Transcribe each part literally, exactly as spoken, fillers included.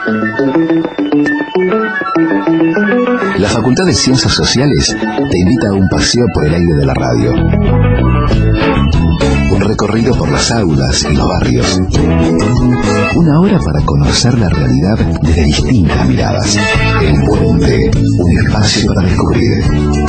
La Facultad de Ciencias Sociales te invita a un paseo por el aire de la radio. Un recorrido por las aulas y los barrios. Una hora para conocer la realidad desde distintas miradas. El Puente, un espacio para descubrir.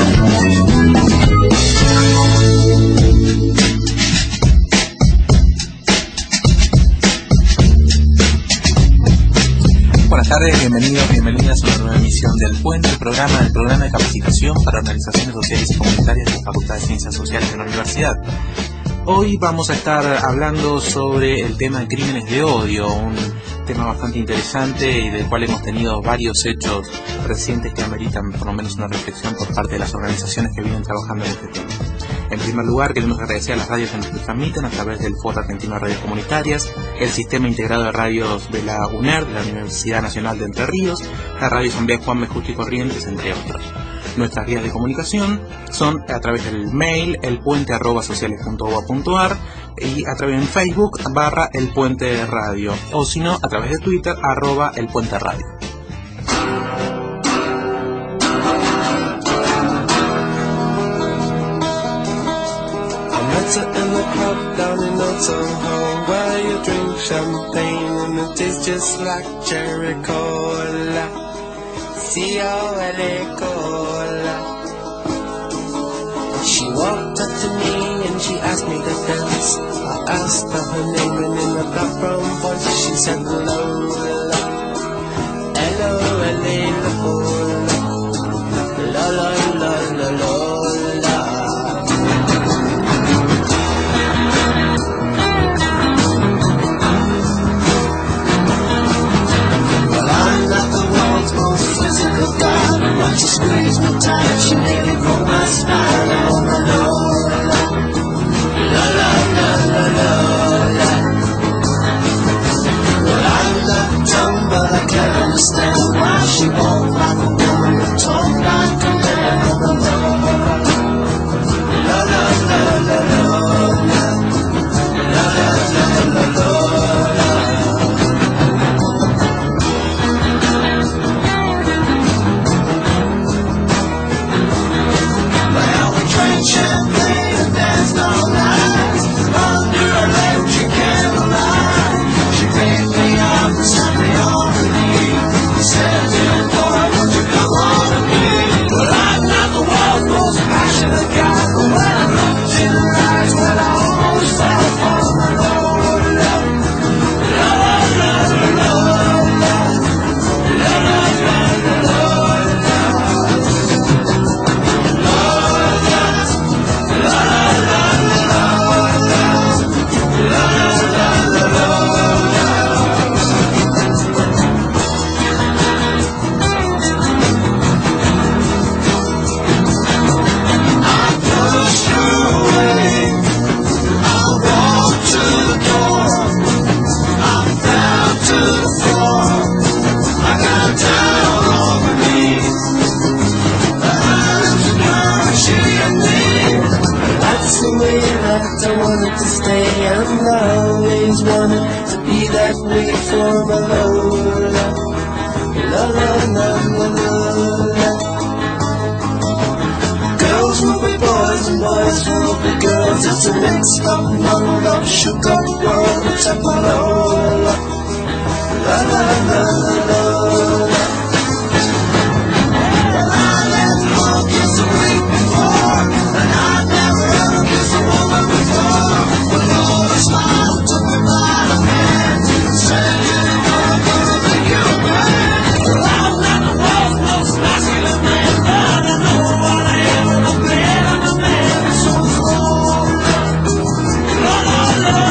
Buenas tardes, bienvenidos, bienvenidas a una nueva emisión del Puente, el programa del programa de capacitación para organizaciones sociales y comunitarias de la Facultad de Ciencias Sociales de la Universidad. Hoy vamos a estar hablando sobre el tema de crímenes de odio, un tema bastante interesante y del cual hemos tenido varios hechos recientes que ameritan por lo menos una reflexión por parte de las organizaciones que vienen trabajando en este tema. En primer lugar, queremos agradecer a las radios que nos transmiten a través del Foro Argentino de Radios Comunitarias, el Sistema Integrado de Radios de la U N E R, de la Universidad Nacional de Entre Ríos, la Radio Asamblea Juan B. Justo y Corrientes, entre otros. Nuestras vías de comunicación son a través del mail elpuente arroba sociales punto u a punto ar y a través de Facebook barra El Puente Radio, o si no, a través de Twitter arroba El Puente Radio. In the club down in Old Soho, where you drink champagne and it tastes just like cherry cola, C O L A cola. She walked up to me and she asked me to dance. I asked her her name and in a dark brown voice she said Lola, L O L A Lola, Lola, Lola, Lola. She squeezed me tight, she made me pull my spine. Oh, my Lola, Lola, Lola, Lola. Well, I'm not dumb, but I can't understand why she won't like a woman and talk like a man. Oh, Lola, Lola, Lola, Lola, Lola, Lola, Lola. Champagne and danced all night under electric candlelight. She picked me up and set me on her knee. Said, little boy, won't you come on to me? Well, I'm not the world's most passionate guy, but when I looked in her eyes, well, I almost fell for my Lola, Lola, Lola, Lola, Lola, Lola, Lola. I wanted to stay and I always wanted to be that way for my Lola, Lola, Lola, Lola. Girls will be boys and boys will be girls. It's a mixed up, muddled up, shook up world except my Lola, Lola, Lola, Lola. I left home just a week before and I never ever kissed a woman before. But Lola smiled, took me by the hand, said, little boy, I'm gonna make you a man. Well, I'm not the world's most masculine man, but I know what I am and I'm glad I'm a man. So Lola, Lola,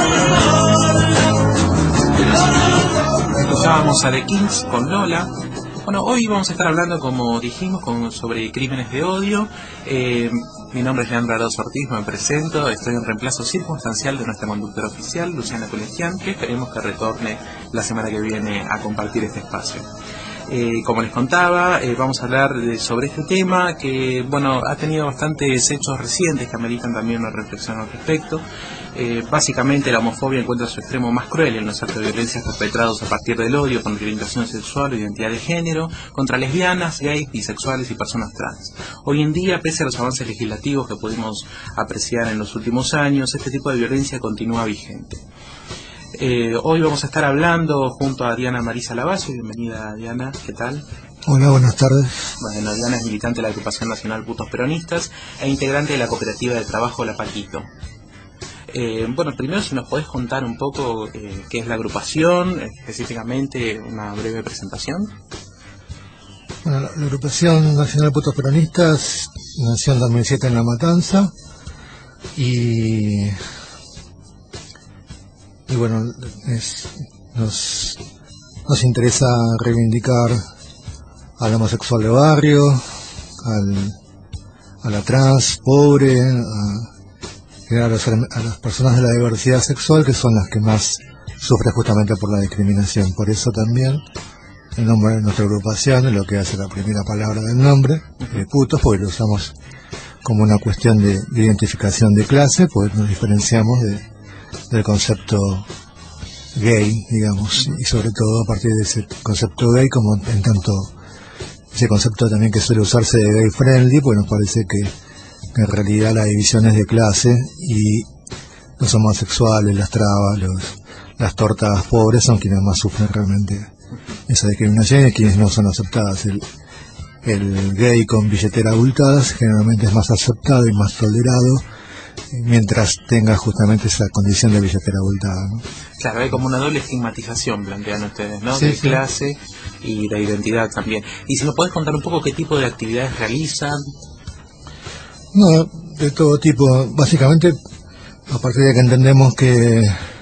Lola, Lola. Escuchábamos a The Kings con Lola. Bueno, hoy vamos a estar hablando, como dijimos, con, sobre crímenes de odio. Eh, mi nombre es Leandro Arauz Ortiz, me presento, estoy en reemplazo circunstancial de nuestra conductora oficial, Luciana Colegian, que esperemos que retorne la semana que viene a compartir este espacio. Eh, como les contaba, eh, vamos a hablar de, sobre este tema que, bueno, ha tenido bastantes hechos recientes que ameritan también una reflexión al respecto. Eh, básicamente la homofobia encuentra su extremo más cruel en los actos de violencia perpetrados a partir del odio contra orientación sexual o identidad de género, contra lesbianas, gays, bisexuales y personas trans. Hoy en día, pese a los avances legislativos que pudimos apreciar en los últimos años, este tipo de violencia continúa vigente. Eh, hoy vamos a estar hablando junto a Diana Marisa Lavalle. Bienvenida, Diana, ¿qué tal? Hola, buenas tardes. Bueno, Diana es militante de la Agrupación Nacional Putos Peronistas e integrante de la Cooperativa de Trabajo La Paquito. Eh, bueno, primero si nos podés contar un poco eh, qué es la agrupación, específicamente una breve presentación. Bueno, la, la Agrupación Nacional Putos Peronistas nació en dos mil siete en La Matanza y, y bueno, es, nos, nos interesa reivindicar al homosexual de barrio, al, a la trans pobre, a A, los, a las personas de la diversidad sexual, que son las que más sufren justamente por la discriminación. Por eso también el nombre de nuestra agrupación es lo que hace la primera palabra del nombre, eh, putos, porque lo usamos como una cuestión de, de identificación de clase, pues nos diferenciamos de, del concepto gay, digamos, y sobre todo a partir de ese concepto gay, como en tanto ese concepto también que suele usarse de gay friendly, pues nos parece que en realidad la división es de clase y los homosexuales, las trabas, los, las tortas pobres son quienes más sufren realmente esa discriminación y quienes no son aceptadas. El, el gay con billetera abultada generalmente es más aceptado y más tolerado mientras tenga justamente esa condición de billetera abultada, ¿no? Claro, hay como una doble estigmatización, plantean ustedes, ¿no? Sí, de sí. clase y de identidad también. Y si nos podés contar un poco qué tipo de actividades realizan. No, de todo tipo. Básicamente, a partir de que entendemos que,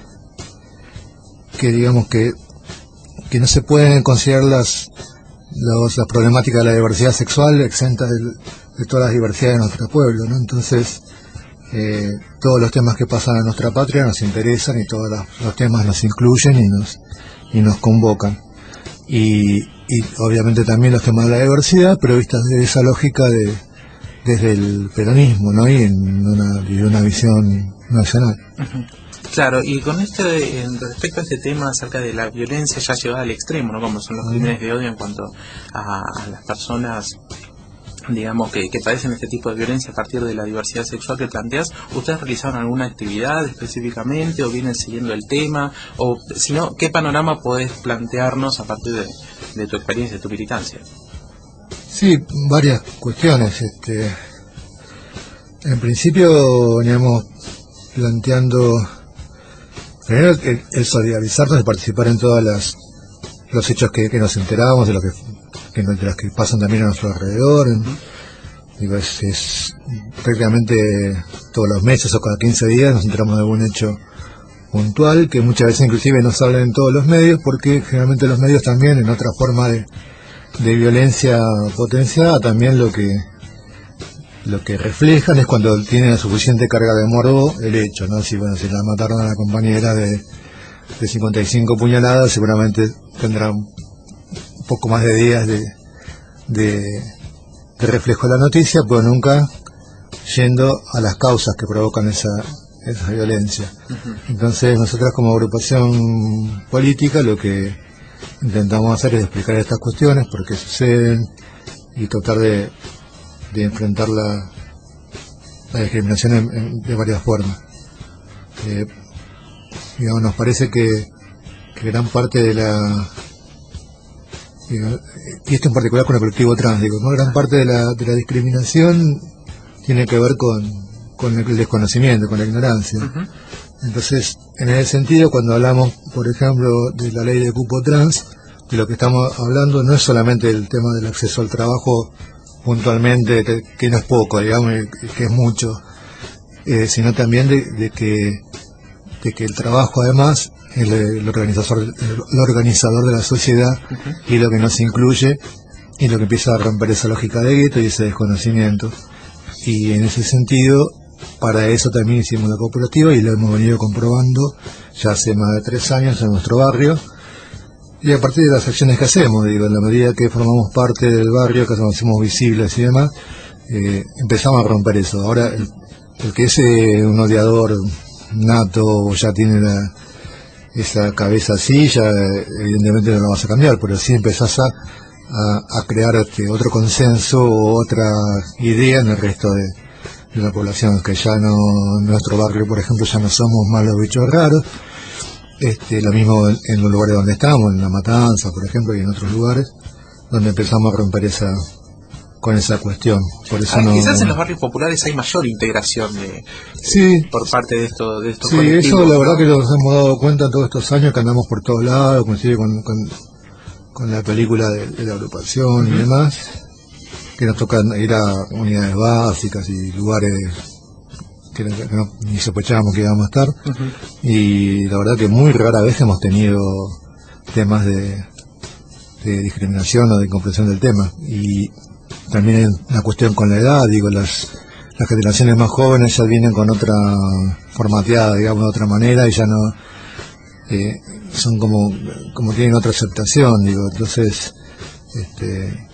que digamos que, que no se pueden considerar las, los, las problemáticas de la diversidad sexual exentas de, de todas las diversidades de nuestro pueblo, ¿no? Entonces, eh, todos los temas que pasan en nuestra patria nos interesan y todos los, los temas nos incluyen y nos, y nos convocan. Y, y obviamente también los temas de la diversidad, pero vistas de esa lógica de desde el peronismo, ¿no? Y en una, y una visión nacional. Uh-huh. Claro, y con este, en respecto a este tema acerca de la violencia ya llevada al extremo, ¿no? Como son los crímenes de odio en cuanto a, a las personas, digamos, que, que padecen este tipo de violencia a partir de la diversidad sexual que planteas, ¿ustedes realizaron alguna actividad específicamente o vienen siguiendo el tema? O si no, ¿qué panorama podés plantearnos a partir de, de tu experiencia, de tu militancia? Sí, varias cuestiones. Este, en principio veníamos planteando primero el, el solidarizarnos y participar en todas las los hechos que, que nos enterábamos de los que, que de los que pasan también a nuestro alrededor. Uh-huh. Digo, es, es prácticamente todos los meses o cada quince días nos enteramos de algún hecho puntual que muchas veces inclusive no salen en todos los medios, porque generalmente los medios también en otra forma de de violencia potenciada también lo que lo que reflejan es cuando tienen la suficiente carga de morbo el hecho, ¿no? Si bueno, si la mataron a la compañera de, de cincuenta y cinco puñaladas, seguramente tendrá un poco más de días de, de, de reflejo de la noticia, pero nunca yendo a las causas que provocan esa, esa violencia. Uh-huh. Entonces nosotros como agrupación política lo que intentamos hacer es explicar estas cuestiones, por qué suceden y tratar de, de enfrentar la, la discriminación en, en, de varias formas. Eh, digamos, nos parece que, que gran parte de la, digamos, y esto en particular con el colectivo trans, digo, ¿no? Gran parte de la, de la discriminación tiene que ver con, con el desconocimiento, con la ignorancia. Uh-huh. Entonces, en ese sentido, cuando hablamos, por ejemplo, de la ley de cupo trans, de lo que estamos hablando no es solamente el tema del acceso al trabajo puntualmente, que, que no es poco, digamos, que es mucho, eh, sino también de, de que de que el trabajo además es el, el organizador el, el organizador de la sociedad. Uh-huh. Y lo que nos incluye y lo que empieza a romper esa lógica de gueto y ese desconocimiento. Y en ese sentido, para eso también hicimos la cooperativa y lo hemos venido comprobando ya hace más de tres años en nuestro barrio, Y a partir de las acciones que hacemos, digo, en la medida que formamos parte del barrio, que nos hacemos visibles y demás, eh, empezamos a romper eso. Ahora, el, el que es eh, un odiador nato o ya tiene la, esa cabeza así, ya eh, evidentemente no lo vas a cambiar, pero sí empezás a, a, a crear este, otro consenso o otra idea en el resto de, de la población, que ya no, en nuestro barrio, por ejemplo, ya no somos más los bichos raros. Este, lo mismo en, en los lugares donde estamos, en La Matanza, por ejemplo, y en otros lugares, donde empezamos a romper esa con esa cuestión. Por eso ah, no, quizás en los barrios populares hay mayor integración de, sí, por parte de, esto, de estos sí, colectivos. Eso la verdad que nos hemos dado cuenta todos estos años que andamos por todos lados, coincide con, con, con la película de, de la agrupación uh-huh. y demás, que nos toca ir a unidades básicas y lugares que no, que no, ni sospechábamos que íbamos a estar, uh-huh. y la verdad que muy rara vez hemos tenido temas de, de discriminación o de incomprensión del tema. Y también hay una cuestión con la edad, digo, las, las generaciones más jóvenes ya vienen con otra formateada, digamos, de otra manera, y ya no eh, son como como tienen otra aceptación, digo, entonces este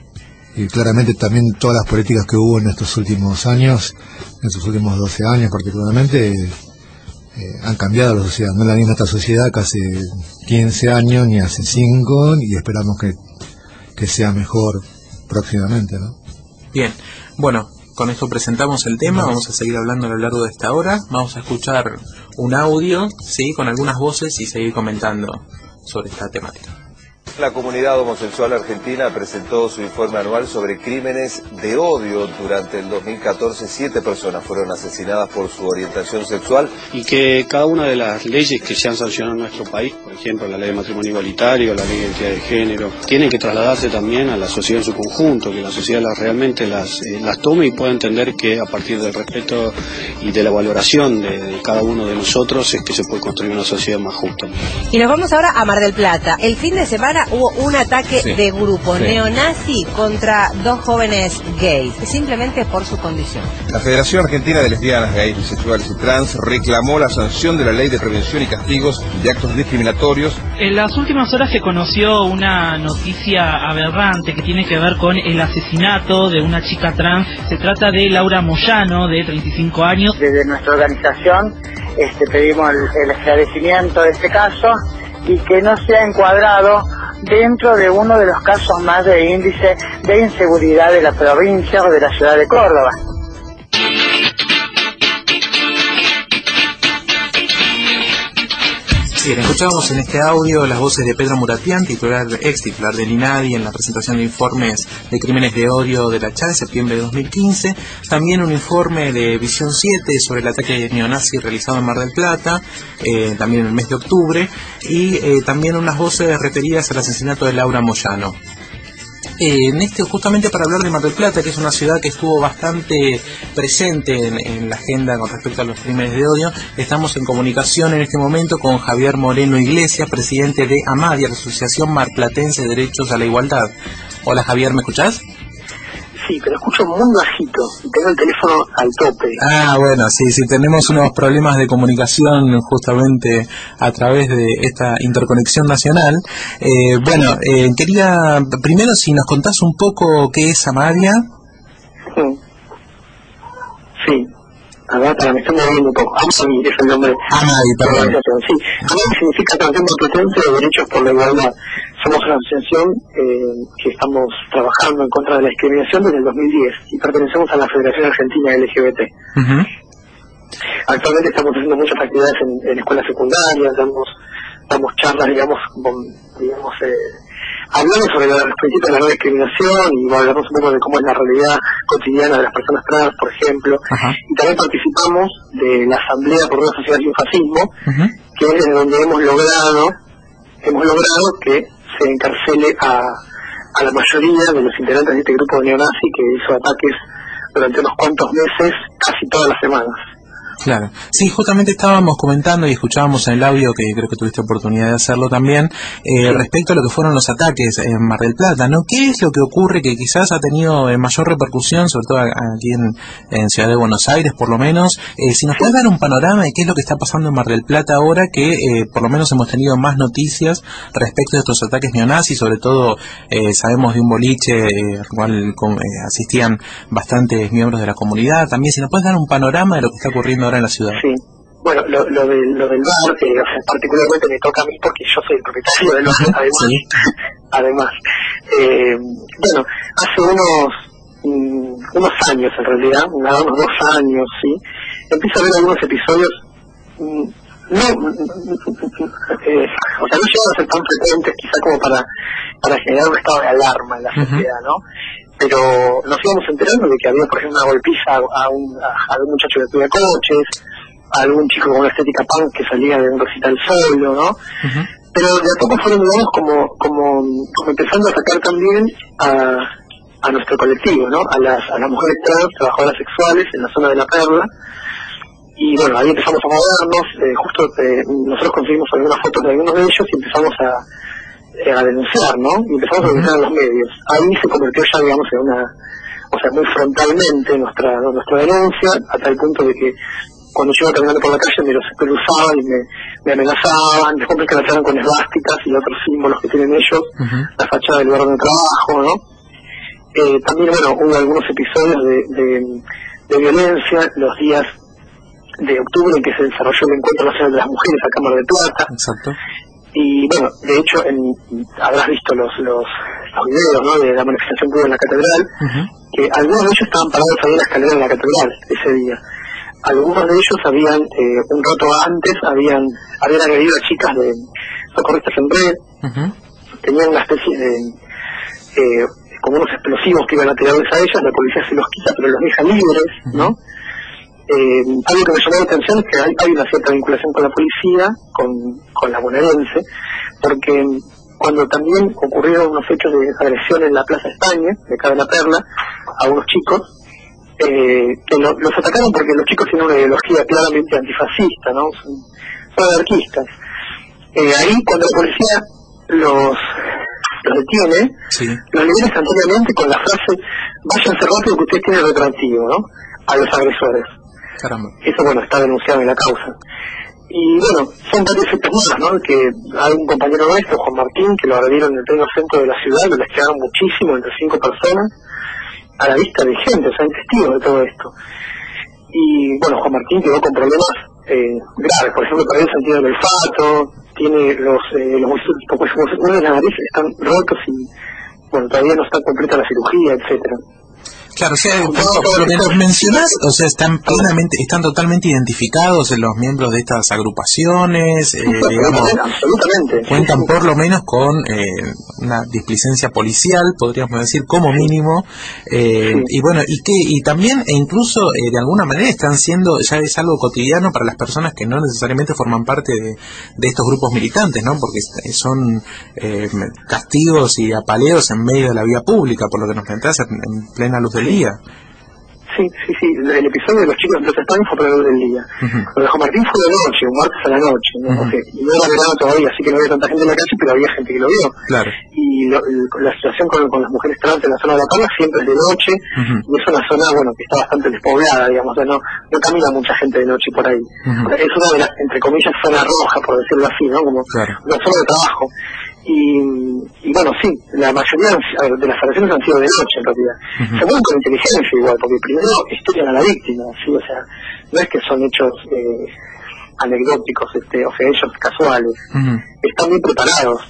y claramente también todas las políticas que hubo en estos últimos años, en estos últimos doce años particularmente, eh, eh, han cambiado la sociedad. No es la misma esta sociedad que hace quince años ni hace cinco, y esperamos que, que sea mejor próximamente, ¿no? Bien, bueno, con esto presentamos el tema, vamos a seguir hablando a lo largo de esta hora, vamos a escuchar un audio, sí, con algunas voces y seguir comentando sobre esta temática. La comunidad homosexual argentina presentó su informe anual sobre crímenes de odio. Durante el dos mil catorce, siete personas fueron asesinadas por su orientación sexual. Y que cada una de las leyes que se han sancionado en nuestro país, por ejemplo la ley de matrimonio igualitario, la ley de identidad de género, tienen que trasladarse también a la sociedad en su conjunto, que la sociedad las, realmente las, eh, las tome y pueda entender que a partir del respeto y de la valoración de, de cada uno de nosotros es que se puede construir una sociedad más justa. Y nos vamos ahora a Mar del Plata. El fin de semana hubo un ataque sí, de grupo sí. neonazi contra dos jóvenes gays, simplemente por su condición. La Federación Argentina de Lesbianas, Gays, Bisexuales y Trans reclamó la sanción de la Ley de Prevención y Castigos de Actos Discriminatorios. En las últimas horas se conoció una noticia aberrante que tiene que ver con el asesinato de una chica trans. Se trata de Laura Moyano, de treinta y cinco años. Desde nuestra organización este, pedimos el, el esclarecimiento de este caso y que no sea encuadrado dentro de uno de los casos más de índice de inseguridad de la provincia o de la ciudad de Córdoba. Bien, escuchábamos en este audio las voces de Pedro Muratian, titular, ex titular del INADI, en la presentación de informes de crímenes de odio de la C H A D, septiembre de dos mil quince. También un informe de Visión siete sobre el ataque neonazi realizado en Mar del Plata, eh, también en el mes de octubre. Y eh, también unas voces referidas al asesinato de Laura Moyano. Eh, en este, justamente para hablar de Mar del Plata, que es una ciudad que estuvo bastante presente en, en la agenda con respecto a los crímenes de odio, estamos en comunicación en este momento con Javier Moreno Iglesias, presidente de AMADIA, la Asociación Marplatense de Derechos a la Igualdad. Hola Javier, ¿me escuchás? Sí, pero escucho muy bajito y tengo el teléfono al tope. Ah, bueno, sí, sí, tenemos unos problemas de comunicación justamente a través de esta interconexión nacional. Eh, bueno, eh, quería primero si nos contás un poco qué es AMADIA. Sí, sí. A ver, para me estoy moviendo un poco. AMADI es el nombre. AMADI, perdón. Sí, AMADI significa Asociación Marplatense de Derechos por la Igualdad. Somos una asociación eh, que estamos trabajando en contra de la discriminación desde el dos mil diez y pertenecemos a la Federación Argentina L G B T. Uh-huh. Actualmente estamos haciendo muchas actividades en, en escuelas secundarias, damos, damos charlas, digamos, con, digamos eh, hablando sobre los principios de la no discriminación y hablamos un poco de cómo es la realidad cotidiana de las personas trans, por ejemplo. Uh-huh. Y también participamos de la Asamblea por una Sociedad sin Fascismo, uh-huh. que es donde hemos logrado, hemos logrado que se encarcele a, a la mayoría de los integrantes de este grupo neonazi que hizo ataques durante unos cuantos meses, casi todas las semanas. Claro, sí, justamente estábamos comentando y escuchábamos en el audio, que creo que tuviste oportunidad de hacerlo también, eh, sí. respecto a lo que fueron los ataques en Mar del Plata, ¿no? ¿Qué es lo que ocurre que quizás ha tenido eh, mayor repercusión, sobre todo aquí en, en Ciudad de Buenos Aires, por lo menos? Eh, si nos puedes dar un panorama de qué es lo que está pasando en Mar del Plata ahora, que eh, por lo menos hemos tenido más noticias respecto de estos ataques neonazis, sobre todo eh, sabemos de un boliche eh, al cual con, eh, asistían bastantes miembros de la comunidad. También, si nos puedes dar un panorama de lo que está ocurriendo ahora en la ciudad. Sí, bueno, lo, lo, de, lo del bar, eh, o sea, particularmente me toca a mí porque yo soy el propietario del bar, además. Sí. además eh, bueno, hace unos mm, unos años en realidad, unos dos años, sí, empiezo a ver algunos episodios, mm, no, eh, o sea, no llegan a ser tan frecuentes quizá como para, para generar un estado de alarma en la sociedad, uh-huh. ¿no? Pero nos íbamos enterando de que había, por ejemplo, una golpiza a un, a, a un muchacho que estudia coches, a algún chico con una estética punk que salía de un recital solo, ¿no? Uh-huh. Pero de a poco fueron, digamos, como, como, como empezando a sacar también a, a nuestro colectivo, ¿no? A las, a las mujeres trans, trabajadoras sexuales en la zona de La Perla. Y bueno, ahí empezamos a movernos, eh, justo eh, nosotros conseguimos algunas fotos de algunos de ellos y empezamos a a denunciar, ¿no? Y empezamos a denunciar en los medios. Ahí se convirtió ya, digamos, en una, o sea, muy frontalmente nuestra nuestra denuncia, a tal punto de que cuando yo iba caminando por la calle me los cruzaban y me, me amenazaban, después me escracharon con esvásticas y otros símbolos que tienen ellos, uh-huh. la fachada del lugar de trabajo, ¿no? Eh, también, bueno, hubo algunos episodios de, de, de violencia los días de octubre en que se desarrolló el Encuentro Nacional de las Mujeres acá en Mar del Plata. Exacto. Y bueno, de hecho, en, habrás visto los, los los videos, ¿no?, de la manifestación que hubo en la catedral, uh-huh. que algunos de ellos estaban parados ahí en la escalera de la catedral ese día. Algunos de ellos habían, eh, un rato antes, habían habían agredido a chicas de socorristas en red, uh-huh. tenían una especie de, eh, como unos explosivos que iban a tirarles a ellas, la policía se los quita pero los deja libres, uh-huh. ¿no? Eh, algo que me llamó la atención es que hay, hay una cierta vinculación con la policía, con, con la bonaerense, porque cuando también ocurrieron unos hechos de agresión en la Plaza España, de acá de La Perla, a unos chicos, eh, que lo, los atacaron porque los chicos tienen una ideología claramente antifascista, ¿no? Son, son anarquistas. Eh, ahí cuando la policía los, los detiene, sí. los libera instantáneamente con la frase, váyanse rápido que ustedes tienen retroactivo, ¿no?, a los agresores. Caramba. Eso, bueno, está denunciado en la causa. Y bueno, son varios hechos más, ¿no? Que hay un compañero nuestro, Juan Martín, que lo agredieron en el pleno centro de la ciudad, lo quedaron muchísimo, entre cinco personas, a la vista de gente, o sea, hay testigos de todo esto. Y bueno, Juan Martín quedó con problemas eh, graves, por ejemplo, perdió el sentido del olfato, tiene los, eh, los uno de las narices están rotos y, bueno, todavía no está completa la cirugía, etcétera. Claro, o sea, lo que nos mencionás, o sea, están plenamente, están totalmente identificados en los miembros de estas agrupaciones, eh, digamos, absolutamente. Cuentan por lo menos con eh, una displicencia policial, podríamos decir, como mínimo, eh, sí. y bueno, y que y también, e incluso, eh, de alguna manera están siendo, ya es algo cotidiano para las personas que no necesariamente forman parte de, de estos grupos militantes, ¿no? Porque son eh, castigos y apaleos en medio de la vía pública, por lo que nos planteás, en, en plena luz del día. Sí, sí, sí, el episodio de los chicos de Plaza España fue para la luz del día. Uh-huh. Lo de Juan Martín fue de noche, un martes a la noche, ¿no? Uh-huh. Okay. Y no era verano todavía, así que no había tanta gente en la calle, pero había gente que lo vio. Claro. Y lo, el, la situación con, con las mujeres trans en la zona de La Perla siempre es de noche, uh-huh. y es una zona, bueno, que está bastante despoblada, digamos, o sea, no, no camina mucha gente de noche por ahí. Uh-huh. Es una de las, entre comillas, zona roja, por decirlo así, ¿no? Como claro. una zona de trabajo. Y, y bueno, sí, la mayoría de las agresiones han sido de noche en realidad. Uh-huh. Se mueven con inteligencia igual, porque primero estudian a la víctima, ¿sí? O sea, no es que son hechos eh, anecdóticos, este, o sea, hechos casuales. Uh-huh. Están bien preparados.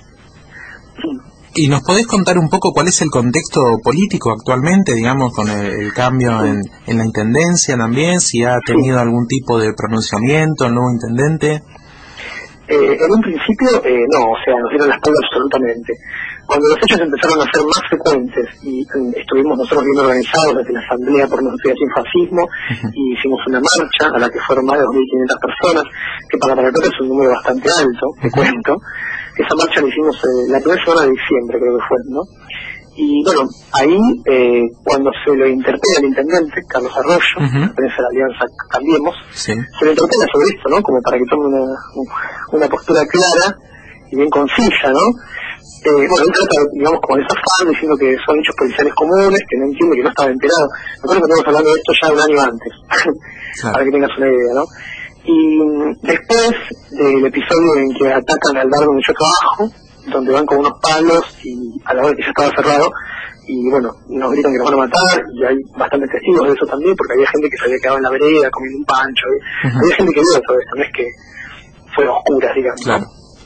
¿Y nos podés contar un poco cuál es el contexto político actualmente, digamos, con el, el cambio en, en la intendencia también? Si ha tenido sí. algún tipo de pronunciamiento el nuevo intendente. Eh, en un principio, eh, no, o sea, nos dieron la espalda absolutamente. Cuando los hechos empezaron a ser más frecuentes y eh, estuvimos nosotros bien organizados desde la Asamblea por la Sociedad Sin Fascismo, uh-huh. y hicimos una marcha a la que fueron más de dos mil quinientas personas, que para Mar del Plata es un número bastante alto, te uh-huh. cuento. Esa marcha la hicimos eh, la primera semana de diciembre, creo que fue, ¿no? Y bueno, ahí eh, cuando se lo interpela al intendente, Carlos Arroyo, uh-huh. pertenece a la Alianza Cambiemos, sí. se lo interpela sobre esto, ¿no? Como para que tome una, una postura clara y bien concisa, ¿no? Eh, bueno, él trata, digamos, como de zafar, diciendo que son hechos policiales comunes, que no entiende, que no estaba enterado. Nosotros estamos hablando de esto ya un año antes, claro. para que tengas una idea, ¿no? Y después del episodio en que atacan al bar donde yo trabajo, donde van con unos palos y a la hora que ya estaba cerrado, y bueno, nos gritan que nos van a matar, y hay bastantes testigos de eso también, porque había gente que se había quedado en la vereda comiendo un pancho, y uh-huh. había gente que vio todo esto, no es que fue oscura, digamos. Claro.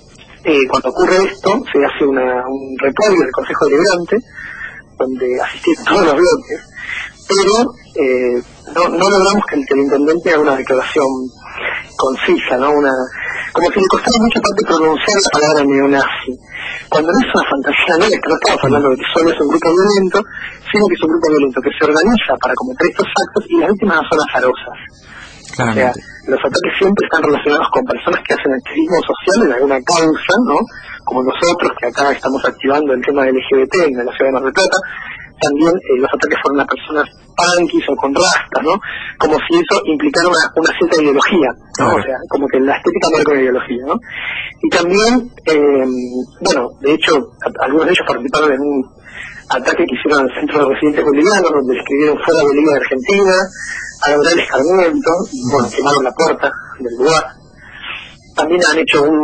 Eh, cuando ocurre esto, se hace una, un repudio del Consejo Deliberante, donde asistieron todos los bloques, pero eh, no, no logramos que el, que el intendente haga una declaración concisa, ¿no? Una, como si le costara mucha parte pronunciar la palabra neonazi, cuando no es una fantasía nuestra, no estamos hablando de que solo es un grupo violento, sino que es un grupo violento que se organiza para cometer estos actos y las víctimas son azarosas. Claramente. O sea, los ataques siempre están relacionados con personas que hacen activismo social en alguna causa, ¿no? Como nosotros, que acá estamos activando el tema del L G B T en la ciudad de Mar del Plata. También eh, los ataques fueron a personas punkis o con rastas, ¿no? Como si eso implicara una, una cierta ideología, ¿no? Claro. O sea, como que la estética marca una ideología, ¿no? Y también, eh, bueno, de hecho, a, algunos de ellos participaron en un ataque que hicieron al centro de residentes bolivianos, donde escribieron fuera Bolivia de Argentina, a lograr el escarmiento, y bueno, quemaron la puerta del lugar. También han hecho un,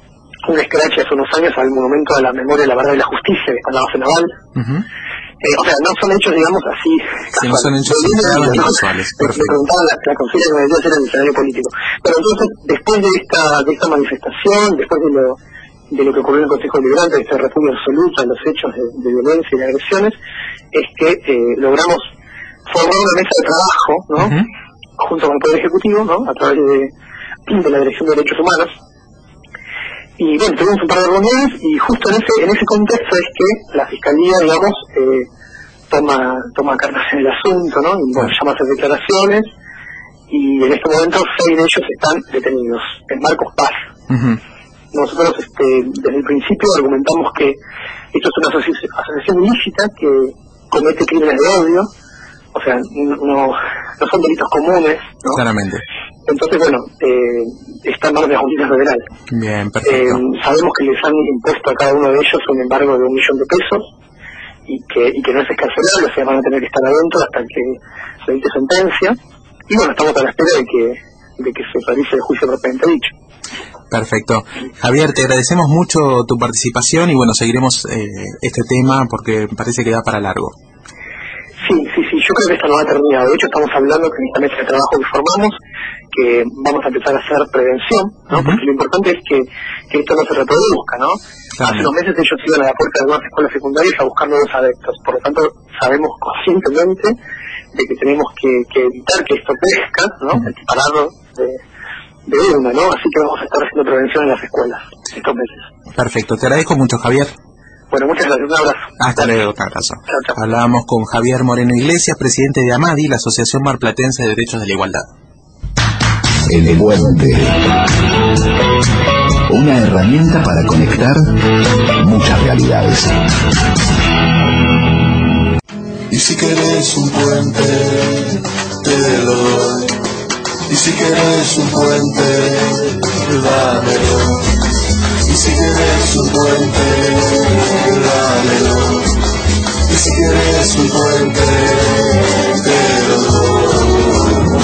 un scratch hace unos años al monumento a la memoria de la verdad y la justicia de Juan Base Naval. Uh-huh. Eh, o sea, no son hechos, digamos, así sí, no son hechos casuales ni casuales. Me preguntaba la, la consigna que debería ser el escenario político. Pero entonces, después de esta, de esta manifestación, después de lo, de lo que ocurrió en el Consejo Deliberante, de este refugio absoluto a los hechos de, de violencia y de agresiones, es que eh, logramos formar una mesa de trabajo, ¿no? Uh-huh. Junto con el Poder Ejecutivo, ¿no? A través de, de la Dirección de Derechos Humanos. Y bueno, tuvimos un par de reuniones y justo en ese en ese contexto es que la Fiscalía, digamos, eh, toma toma cartas en el asunto, ¿no? Y bueno, llama a hacer declaraciones y en este momento seis de ellos están detenidos. En Marcos Paz. Uh-huh. Nosotros este, desde el principio argumentamos que esto es una asoci- asociación ilícita que comete crímenes de odio, o sea, no, no son delitos comunes, ¿no? Claramente. Entonces, bueno, eh, está en manos de la Justicia Federal. Bien, perfecto. Eh, sabemos que les han impuesto a cada uno de ellos un embargo de un millón de pesos y que y que no es escarcelable, o sea, van a tener que estar adentro hasta que se dicte sentencia. Y bueno, estamos a la espera de que de que se realice el juicio propiamente dicho. Perfecto. Javier, te agradecemos mucho tu participación y bueno, seguiremos eh, este tema porque parece que da para largo. Sí, sí, sí, yo creo que esto no ha terminado. De hecho, estamos hablando que en esta mesa de trabajo que formamos, que vamos a empezar a hacer prevención, ¿no? Uh-huh. Porque lo importante es que, que esto no se reproduzca, ¿no? Claro. Hace unos meses ellos iban a la puerta de algunas escuelas secundarias a buscar nuevos adeptos. Por lo tanto, sabemos conscientemente de que tenemos que, que evitar que esto crezca, ¿no? Uh-huh. Hay que pararlo de, de una, ¿no? Así que vamos a estar haciendo prevención en las escuelas estos meses. Perfecto, te agradezco mucho, Javier. Bueno, muchas gracias, un abrazo. Hasta luego, un abrazo. Chao, chao. Hablábamos con Javier Moreno Iglesias, presidente de AMADI, la Asociación Marplatense de Derechos de la Igualdad. El puente. Una herramienta para conectar muchas realidades. Y si querés un puente, te lo doy. Y si querés un puente, dámelo. Y si querés un puente, dámelo. Y si querés un puente, te lo doy.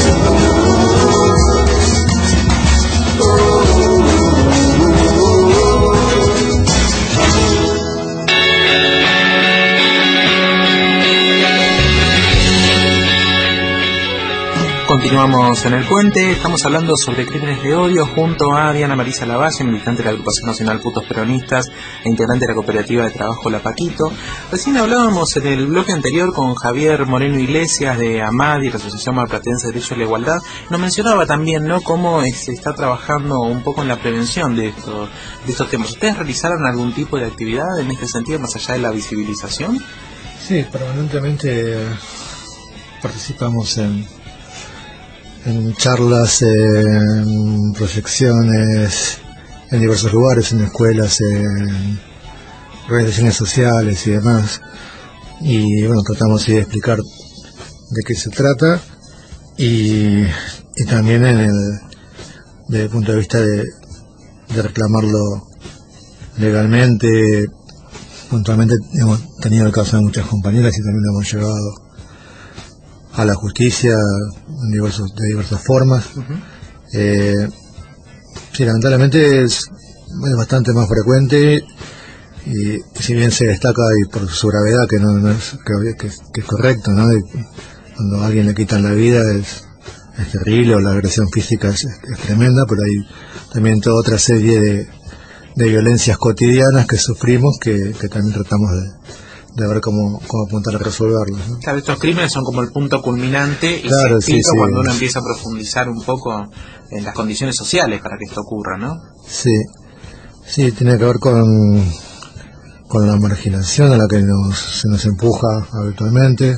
Continuamos en el puente, estamos hablando sobre crímenes de odio junto a Diana Marisa Lavalle, militante de la Agrupación Nacional Putos Peronistas e integrante de la Cooperativa de Trabajo La Paquito. Recién hablábamos en el bloque anterior con Javier Moreno Iglesias de AMADI, la Asociación Marplatense de Derechos de la Igualdad. Nos mencionaba también, ¿no?, cómo se está trabajando un poco en la prevención de, esto, de estos temas. ¿Ustedes realizaron algún tipo de actividad en este sentido, más allá de la visibilización? Sí, permanentemente participamos en en charlas, en proyecciones, en diversos lugares, en escuelas, en organizaciones sociales y demás. y bueno, tratamos sí, de explicar de qué se trata y, y también en el, desde el punto de vista de, de reclamarlo legalmente. Puntualmente hemos tenido el caso de muchas compañeras y también lo hemos llevado a la justicia en diversos, de diversas formas. Uh-huh. eh, sí, lamentablemente es, es bastante más frecuente y si bien se destaca y por su gravedad que no, no es, que, que, que es correcto, ¿no? De, cuando a alguien le quitan la vida es, es terrible, o la agresión física es, es tremenda, pero hay también toda otra serie de, de violencias cotidianas que sufrimos que, que también tratamos de, de ver cómo, cómo apuntar a resolverlos, ¿no? Claro, estos crímenes son como el punto culminante y claro, se explica sí, sí. cuando uno empieza a profundizar un poco en las condiciones sociales para que esto ocurra, ¿no? Sí, sí, tiene que ver con, con la marginación a la que nos, se nos empuja habitualmente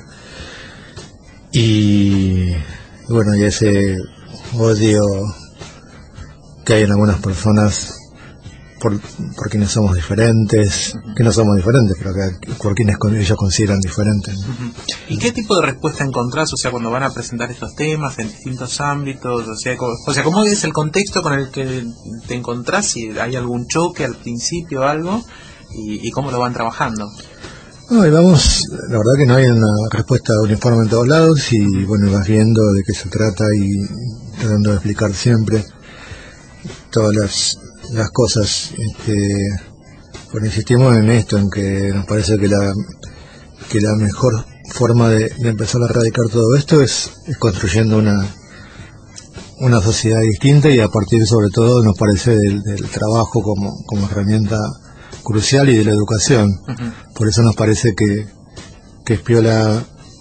y bueno, y ese odio que hay en algunas personas por, por quienes somos diferentes, que no somos diferentes, pero que por quienes ellos consideran diferentes, ¿no? Uh-huh. ¿Y qué tipo de respuesta encontrás, o sea, cuando van a presentar estos temas en distintos ámbitos? O sea, o sea, ¿cómo es el contexto con el que te encontrás? Si hay algún choque al principio o algo, y, y cómo lo van trabajando. No, y vamos, la verdad que no hay una respuesta uniforme en todos lados y bueno, vas viendo de qué se trata y tratando de explicar siempre todas las, las cosas. Este, bueno, insistimos en esto, en que nos parece que la que la mejor forma de, de empezar a erradicar todo esto es, es construyendo una una sociedad distinta y a partir sobre todo nos parece del, del trabajo como, como herramienta crucial y de la educación. Uh-huh. Por eso nos parece que, que es piola,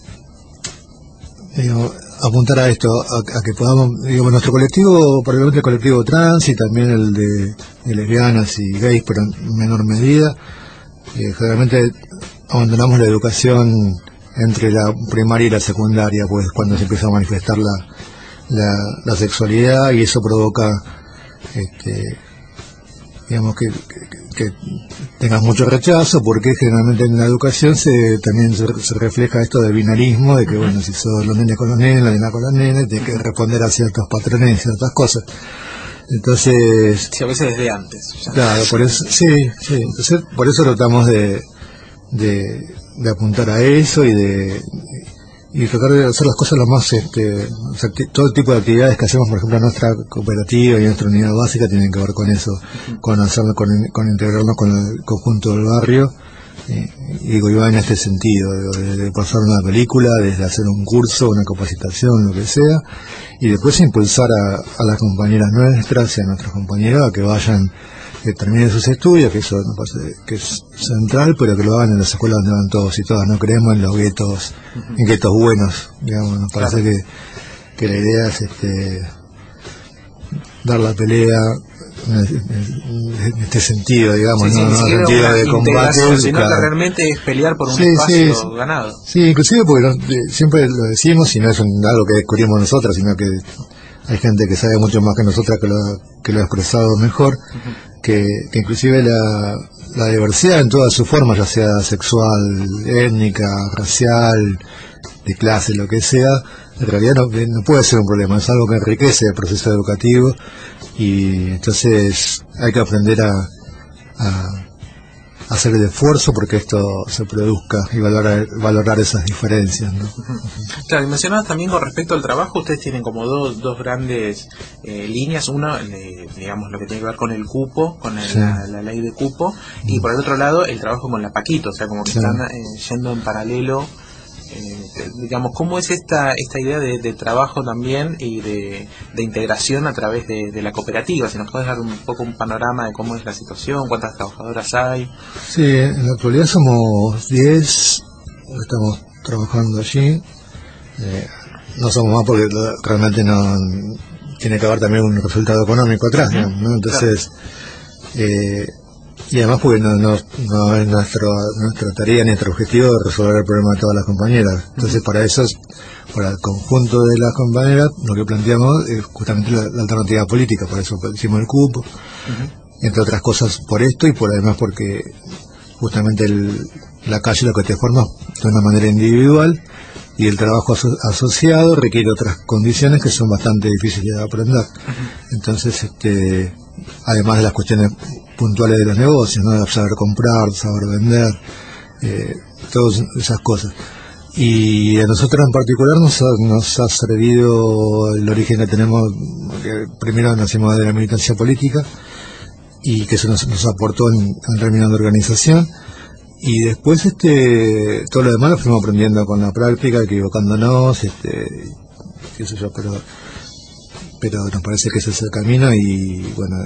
digo, apuntar a esto, a, a que podamos, digamos, nuestro colectivo, probablemente el colectivo trans y también el de, de lesbianas y gays, pero en menor medida, eh, generalmente abandonamos la educación entre la primaria y la secundaria, pues cuando se empieza a manifestar la, la, la sexualidad y eso provoca, este, digamos que, que que tengas mucho rechazo, porque generalmente en la educación se también se, se refleja esto del binarismo, de que bueno, si sos los nenes con los nenes, la nena con los nenes, tienes que responder a ciertos patrones y ciertas cosas. Entonces, sí, a veces desde antes. Ya. Claro, por eso, sí, sí, entonces por eso tratamos de, de, de apuntar a eso y de y tratar de hacer las cosas lo más, este, o sea, todo tipo de actividades que hacemos, por ejemplo, en nuestra cooperativa y en nuestra unidad básica tienen que ver con eso, uh-huh. con hacerlo, con, con integrarnos con el conjunto del barrio, eh, y digo, y va en este sentido, de, de pasar una película, desde hacer un curso, una capacitación, lo que sea, y después impulsar a, a las compañeras nuestras y a nuestras compañeras a que vayan, que terminen sus estudios, que eso me parece que es central, pero que lo hagan en las escuelas donde van todos y todas, no creemos en los guetos, uh-huh. en guetos buenos, digamos, nos parece claro. que, que la idea es este dar la pelea en este sentido, digamos, sí, no, sí, no en el sentido de combate, sino claro. que realmente es pelear por un sí, espacio sí, ganado. Sí, inclusive porque no, siempre lo decimos y no es un, algo que descubrimos nosotros, sino que hay gente que sabe mucho más que nosotras que lo, que lo ha expresado mejor, uh-huh. que, que inclusive la, la diversidad en todas sus formas, ya sea sexual, étnica, racial, de clase, lo que sea, en realidad no, no puede ser un problema, es algo que enriquece el proceso educativo y entonces hay que aprender a, a hacer el esfuerzo porque esto se produzca y valorar, valorar esas diferencias, ¿no? Claro, y mencionabas también con respecto al trabajo, ustedes tienen como dos, dos grandes eh, líneas, una, eh, digamos, lo que tiene que ver con el cupo, con el, sí. la, la ley de cupo, mm. y por el otro lado el trabajo con la Paquito, o sea, como que sí. están eh, yendo en paralelo. Eh, digamos, ¿cómo es esta esta idea de, de trabajo también y de, de integración a través de, de la cooperativa? Si nos puedes dar un poco un panorama de cómo es la situación, cuántas trabajadoras hay. Sí, en la actualidad somos diez, estamos trabajando allí, eh, no somos más porque realmente no tiene que haber también un resultado económico atrás, digamos, ¿no? Entonces, claro. eh, y además porque no, no, no es nuestro, nuestra tarea ni nuestro objetivo de resolver el problema de todas las compañeras. Entonces, uh-huh. para eso, para el conjunto de las compañeras, lo que planteamos es justamente la, la alternativa política, por eso hicimos el cupo, uh-huh. entre otras cosas por esto y por además porque justamente el, la calle lo que te forma de una manera individual, y el trabajo aso asociado requiere otras condiciones que son bastante difíciles de aprender. Entonces, este, además de las cuestiones puntuales de los negocios, ¿no? De saber comprar, saber vender, eh, todas esas cosas. Y a nosotros en particular nos ha, nos ha servido el origen que tenemos, que primero nacimos de la militancia política, y que eso nos, nos aportó en, en términos de organización. Y después este todo lo demás lo fuimos aprendiendo con la práctica, equivocándonos, este, qué sé yo, pero pero nos parece que ese es el camino. Y bueno,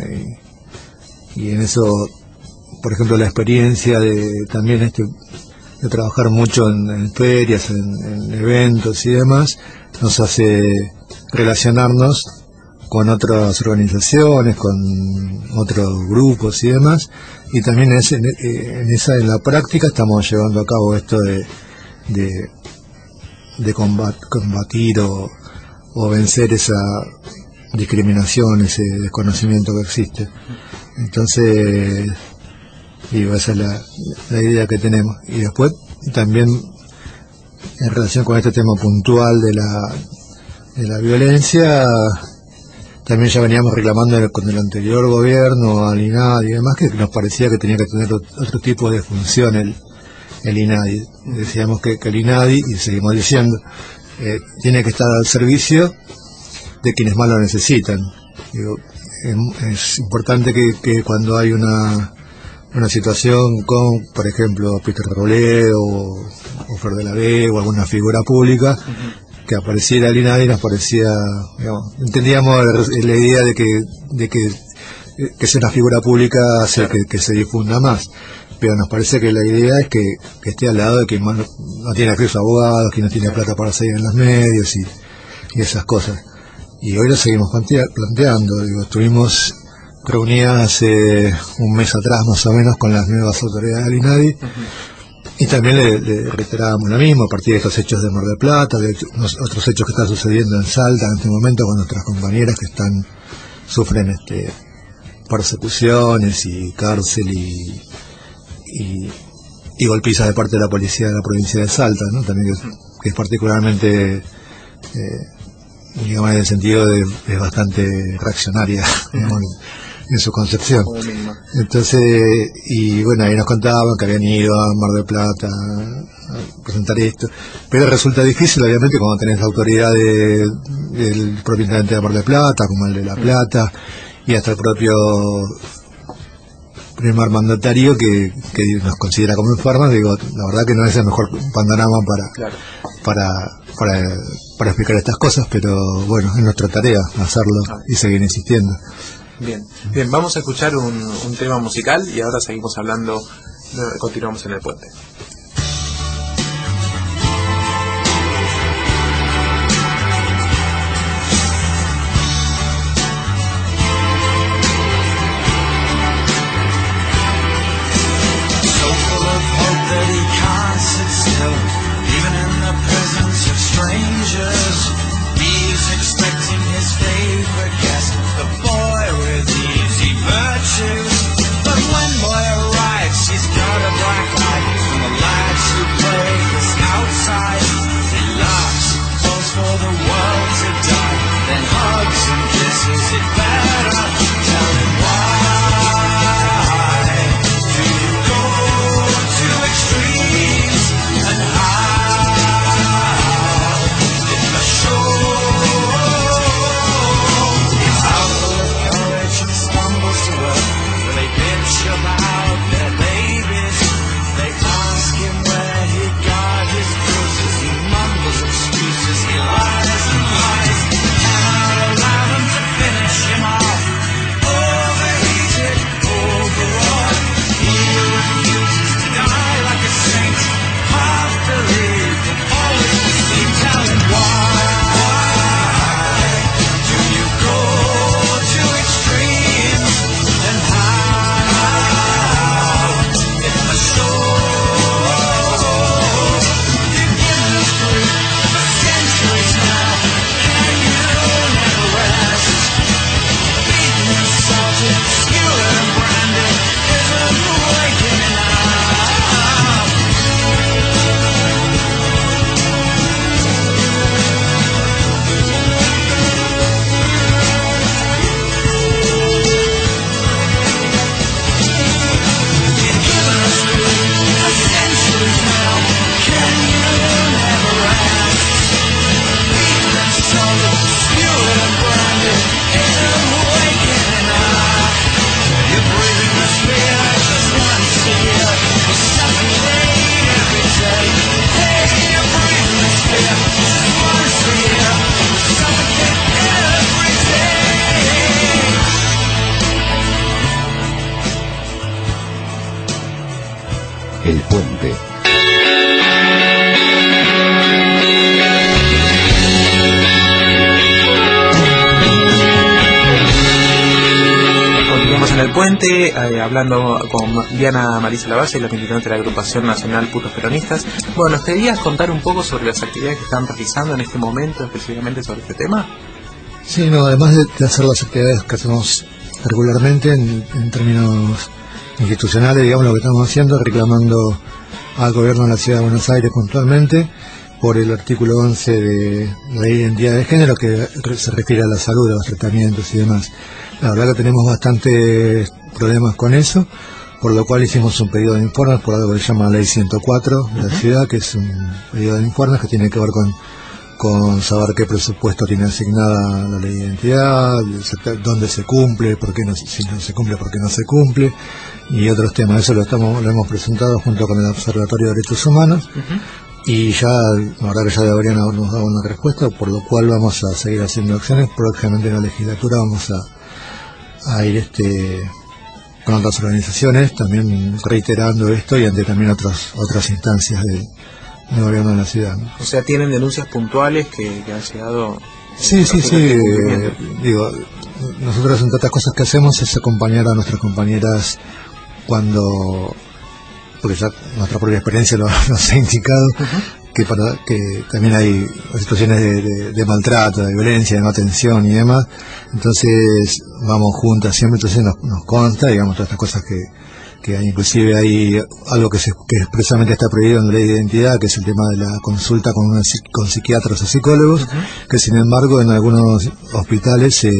y, y en eso, por ejemplo, la experiencia de también este de trabajar mucho en, en ferias, en, en eventos y demás, nos hace relacionarnos con otras organizaciones, con otros grupos y demás, y también es en, en esa en la práctica estamos llevando a cabo esto de de, de combat, combatir o, o vencer esa discriminación, ese desconocimiento que existe. Entonces, digo, esa es la, la idea que tenemos. Y después también en relación con este tema puntual de la de la violencia, también ya veníamos reclamando con el anterior gobierno, al INADI y demás, que nos parecía que tenía que tener otro tipo de función el, el INADI. Decíamos que, que el INADI, y seguimos diciendo, eh, tiene que estar al servicio de quienes más lo necesitan. Digo, es, es importante que, que cuando hay una una situación con, por ejemplo, Peter Robledo o, o Fer de la B o alguna figura pública, uh-huh, que apareciera el INADI, nos parecía, digamos, entendíamos la, la idea de que de que, que sea una figura pública hace que, que se difunda más, pero nos parece que la idea es que, que esté al lado de quien más no, no tiene acceso a abogados, quien no tiene plata para salir en los medios y, y esas cosas. Y hoy lo seguimos plantea, planteando, digo, estuvimos reunidas hace un mes atrás más o menos con las nuevas autoridades del INADI, uh-huh, y también le, le reiterábamos lo mismo a partir de estos hechos de Mar del Plata, de unos, otros hechos que están sucediendo en Salta en este momento con nuestras compañeras que están sufren este persecuciones y cárcel y, y, y golpizas de parte de la policía de la provincia de Salta, ¿no? También que es, que es particularmente eh, digamos en el sentido de es bastante reaccionaria, digamos, en su concepción. Entonces, y bueno, ahí nos contaban que habían ido a Mar del Plata a presentar esto, pero resulta difícil obviamente cuando tenés la autoridad de, del propio intendente de Mar del Plata, como el de La Plata, y hasta el propio primer mandatario que, que nos considera como enfermos. Digo, la verdad que no es el mejor panorama para, claro, para, para, para explicar estas cosas, pero bueno, es nuestra tarea hacerlo y seguir insistiendo. Bien, bien, vamos a escuchar un, un tema musical y ahora seguimos hablando, continuamos en el puente. Show del Puente, eh, hablando con Diana Marisa Lavalle, la militante de la Agrupación Nacional Putos Peronistas. Bueno, ¿nos querías contar un poco sobre las actividades que están realizando en este momento, específicamente sobre este tema? Sí, no, además de, de hacer las actividades que hacemos regularmente en, en términos institucionales, digamos, lo que estamos haciendo, reclamando al gobierno de la Ciudad de Buenos Aires puntualmente por el artículo once de la Ley de Identidad de Género, que se refiere a la salud, a los tratamientos y demás. La verdad que tenemos bastantes problemas con eso, por lo cual hicimos un pedido de informes por algo que se llama la Ley ciento cuatro de la ciudad, que es un pedido de informes que tiene que ver con con saber qué presupuesto tiene asignada la ley de identidad, dónde se cumple, por qué no, si no se cumple, por qué no se cumple, y otros temas. Eso lo estamos lo hemos presentado junto con el Observatorio de Derechos Humanos, uh-huh. y ya, la verdad que ya deberían habernos dado una respuesta, por lo cual vamos a seguir haciendo acciones. Próximamente en la legislatura vamos a, a ir este con otras organizaciones, también reiterando esto y ante también otras otras instancias de el gobierno de la ciudad, ¿no? O sea, ¿tienen denuncias puntuales que, que han llegado? Sí, sí, sí, eh, digo, nosotros entre otras cosas que hacemos es acompañar a nuestras compañeras cuando, porque ya nuestra propia experiencia lo, nos ha indicado, uh-huh. que para que también hay situaciones de, de, de maltrato, de violencia, de no atención y demás, entonces vamos juntas siempre, entonces nos, nos consta, digamos, todas estas cosas que que hay, inclusive hay algo que, se, que expresamente está prohibido en la ley de identidad, que es el tema de la consulta con, una, con psiquiatras o psicólogos, uh-huh. que sin embargo en algunos hospitales se,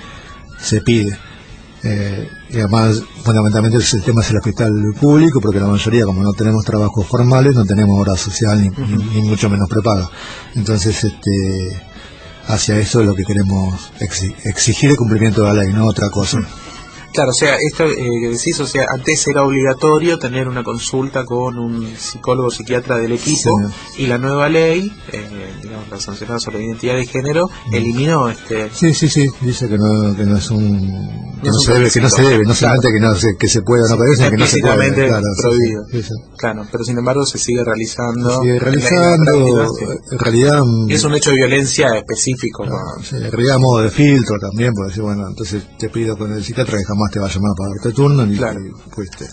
se pide. Eh, y además, fundamentalmente el tema es el hospital público, porque la mayoría, como no tenemos trabajos formales, no tenemos obra social ni, uh-huh. ni, ni mucho menos prepaga. Entonces, este hacia eso es lo que queremos exi- exigir el cumplimiento de la ley, no otra cosa. Uh-huh. Claro, o sea, esto eh, que decís, o sea, antes era obligatorio tener una consulta con un psicólogo o psiquiatra del equipo, sí. y la nueva ley, eh, digamos, la sancionada sobre la identidad de género, mm. eliminó este... Sí, sí, sí, dice que no, que no es un... que no, no se debe, que no se debe, no solamente claro. que no se, que se puede o no puede, sino que no se puede. Claro, prohibido. Sí, sí. Claro, pero sin embargo se sigue realizando... Se sigue realizando, en, práctica, sí. en realidad... Es un hecho de violencia específico. No, ¿no? Sí, en realidad modo de filtro también, porque decir, bueno, entonces te pido con el psiquiatra que jamás te va a llamar para darte turno ni claro. fuiste.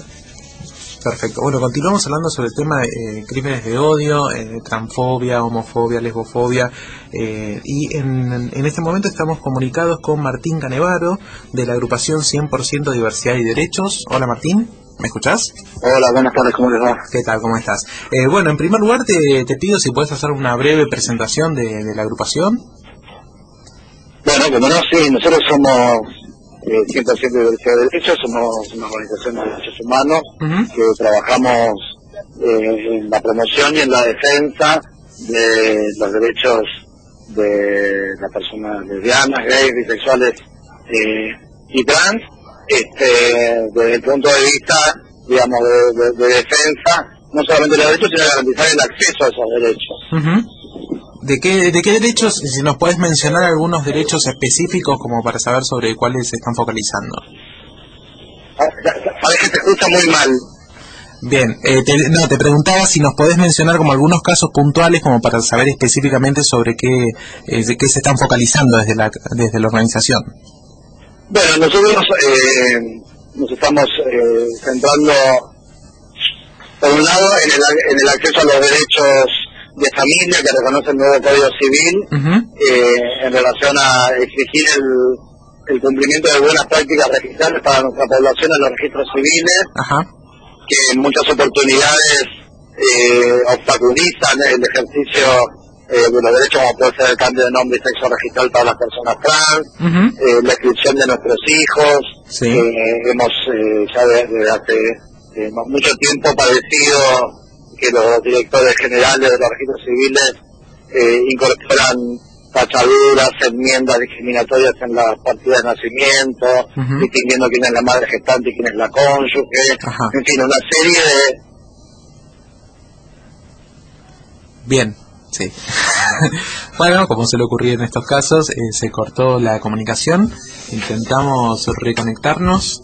Perfecto. Bueno, continuamos hablando sobre el tema de eh, crímenes de odio, eh, transfobia, homofobia, lesbofobia, eh, y en, en este momento estamos comunicados con Martín Canevaro de la agrupación cien por ciento Diversidad y Derechos. Hola Martín, ¿me escuchás? Hola, buenas tardes, ¿cómo les va? ¿Qué tal? ¿Cómo estás? Eh, bueno, en primer lugar te, te pido si puedes hacer una breve presentación de, de la agrupación. Bueno, como no, sí, nosotros somos eh, cien por ciento de Diversidad de Derechos, somos una organización de derechos humanos, uh-huh. que trabajamos eh, en la promoción y en la defensa de los derechos de las personas lesbianas, gays, bisexuales eh, y trans, este, desde el punto de vista, digamos, de, de, de defensa, no solamente de los derechos, sino de garantizar el acceso a esos derechos. Uh-huh. ¿De qué, ¿De qué derechos, si nos puedes mencionar algunos derechos específicos como para saber sobre cuáles se están focalizando? Sabes que te escucha muy mal. Bien, eh, te, no, te preguntaba si nos podés mencionar como algunos casos puntuales como para saber específicamente sobre qué, eh, de qué se están focalizando desde la, desde la organización. Bueno, nosotros eh, nos estamos eh, centrando, por un lado, en el, en el acceso a los derechos de familia que reconoce el nuevo Código Civil, uh-huh. eh, en relación a exigir el, el cumplimiento de buenas prácticas registrales para nuestra población en los registros civiles, uh-huh. que en muchas oportunidades eh, obstaculizan el ejercicio eh, de los derechos, como puede ser el cambio de nombre y sexo registral para las personas trans, uh-huh. eh, la inscripción de nuestros hijos. Sí. Eh, hemos eh, ya desde hace eh, mucho tiempo padecido que los directores generales de los registros civiles eh, incorporan tachaduras, enmiendas discriminatorias en las partidas de nacimiento, uh-huh. distinguiendo quién es la madre gestante y quién es la cónyuge, Ajá. en fin, una serie de... Bien, sí. Bueno, como se le ocurría en estos casos, eh, se cortó la comunicación, intentamos reconectarnos.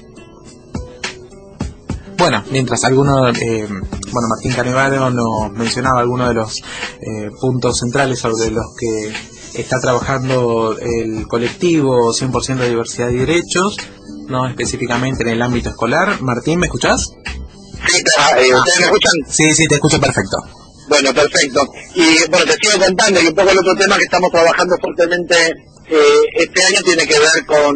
Bueno, mientras alguno, eh, bueno, Martín Canevaro nos mencionaba algunos de los eh, puntos centrales sobre los que está trabajando el colectivo cien por ciento de Diversidad y Derechos. no específicamente en el ámbito escolar. Martín, ¿me escuchás? Sí, pero, eh, ¿ustedes me escuchan? Sí, sí, te escucho perfecto. Bueno, perfecto. Y bueno, te sigo contando, y un poco el otro tema que estamos trabajando fuertemente eh, este año tiene que ver con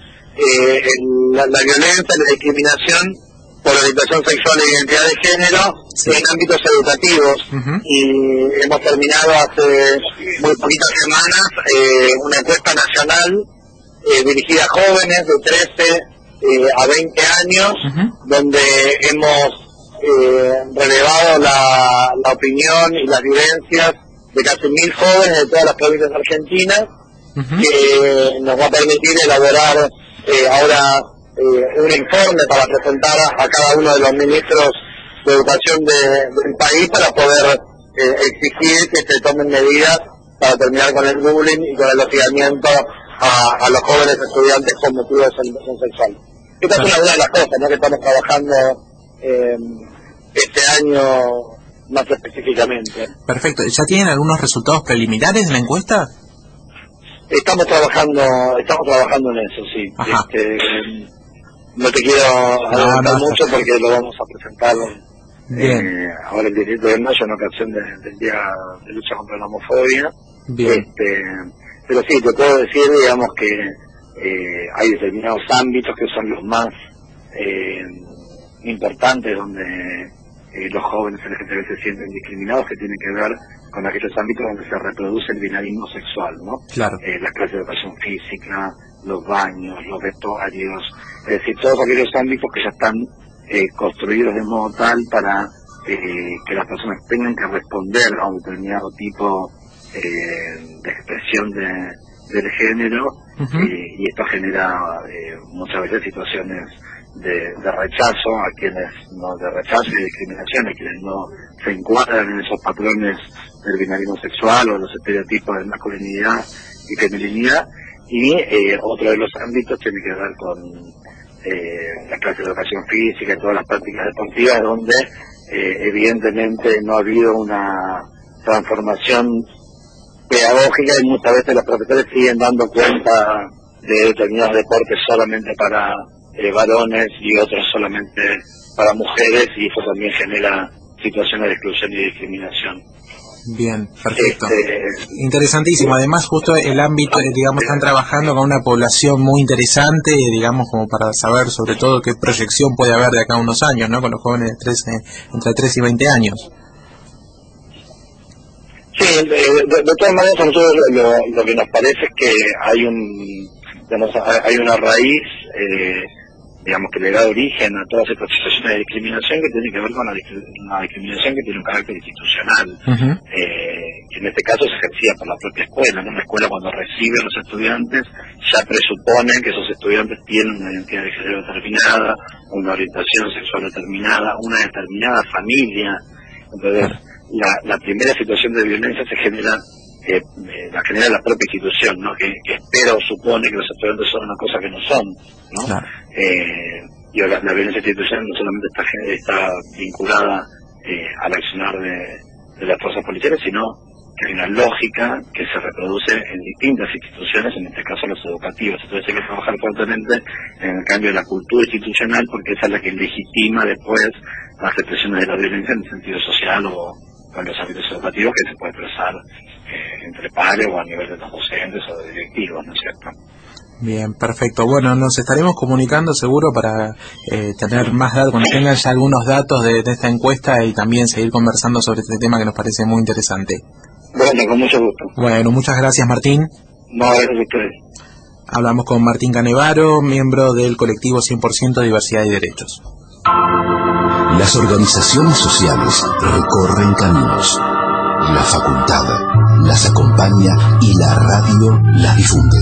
eh, el, la, la violencia, la discriminación por orientación sexual e identidad de género, sí, en ámbitos educativos. Uh-huh. Y hemos terminado hace muy poquitas semanas eh, una encuesta nacional eh, dirigida a jóvenes de trece eh, a veinte años, uh-huh, donde hemos eh, relevado la, la opinión y las vivencias de casi mil jóvenes de todas las provincias argentinas, uh-huh, que nos va a permitir elaborar eh, ahora eh, un informe para presentar a, a cada uno de los ministros de educación de, del país para poder eh, exigir que se tomen medidas para terminar con el bullying y con el hostigamiento a, a los jóvenes estudiantes con motivo de orientación sexual. Esta es una de las cosas, ¿no?, que estamos trabajando eh, este año más específicamente. Perfecto. ¿Ya tienen algunos resultados preliminares de la encuesta? Estamos trabajando, estamos trabajando en eso, sí. Este, no te quiero adelantar no, no, mucho porque lo vamos a presentar eh, ahora el diecisiete de mayo en ocasión de, del Día de Lucha contra la Homofobia. Bien. Este, pero sí, te puedo decir, digamos, que eh, hay determinados ámbitos que son los más eh, importantes donde eh, los jóvenes L G T B se sienten discriminados, que tienen que ver con aquellos ámbitos donde se reproduce el binarismo sexual, ¿no? Claro. Eh, las clases de educación física, los baños, los vestuarios, es decir, todos aquellos ámbitos que ya están eh, construidos de modo tal para eh, que las personas tengan que responder a un determinado tipo eh, de expresión de, del género, uh-huh, eh, y esto genera eh, muchas veces situaciones de, de rechazo a quienes no, de rechazo y discriminación a quienes no se encuadran en esos patrones del binarismo sexual o los estereotipos de masculinidad y feminidad. Y eh, otro de los ámbitos tiene que ver con eh, las clases de educación física y todas las prácticas deportivas, donde eh, evidentemente no ha habido una transformación pedagógica y muchas veces los profesores siguen dando cuenta de determinados deportes solamente para eh, varones y otros solamente para mujeres, y eso también genera situaciones de exclusión y discriminación. Bien, perfecto. Este, Interesantísimo. Además, justo el ámbito, digamos, están trabajando con una población muy interesante, digamos, como para saber sobre todo qué proyección puede haber de acá a unos años, ¿no?, con los jóvenes de trece, entre trece y veinte años. Sí, de, de, de todas maneras, a nosotros lo, lo que nos parece es que hay un, digamos, hay una raíz, eh, digamos, que le da origen a todas estas situaciones de discriminación que tiene que ver con la, la discriminación que tiene un carácter institucional, uh-huh, eh, que en este caso se ejercía por la propia escuela, ¿no? Una escuela, cuando recibe a los estudiantes, ya presupone que esos estudiantes tienen una identidad de género determinada, una orientación sexual determinada, una determinada familia. Entonces, la, la primera situación de violencia se genera, eh, eh, la genera la propia institución, ¿no?, que, que espera o supone que los estudiantes son una cosa que no son, ¿no? Claro. Eh, y la, la violencia institucional no solamente está, está vinculada eh, al accionar de, de las fuerzas policiales, sino que hay una lógica que se reproduce en distintas instituciones, en este caso las educativas. Entonces hay que trabajar fuertemente en el cambio de la cultura institucional, porque esa es la que legitima después las expresiones de la violencia en el sentido social o en los ámbitos educativos, que se puede expresar eh, entre pares o a nivel de los docentes o de directivos, ¿no es cierto? Bien, perfecto. Bueno, nos estaremos comunicando seguro para eh, tener más datos, cuando tengan ya algunos datos de, de esta encuesta, y también seguir conversando sobre este tema que nos parece muy interesante. Bueno, con mucho gusto. Bueno, muchas gracias, Martín. No, gracias a ustedes. Hablamos con Martín Canevaro, miembro del colectivo cien por ciento Diversidad y Derechos. Las organizaciones sociales recorren caminos. La facultad las acompaña y la radio las difunde.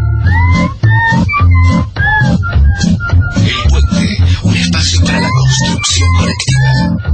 El Puente, un espacio para la construcción colectiva.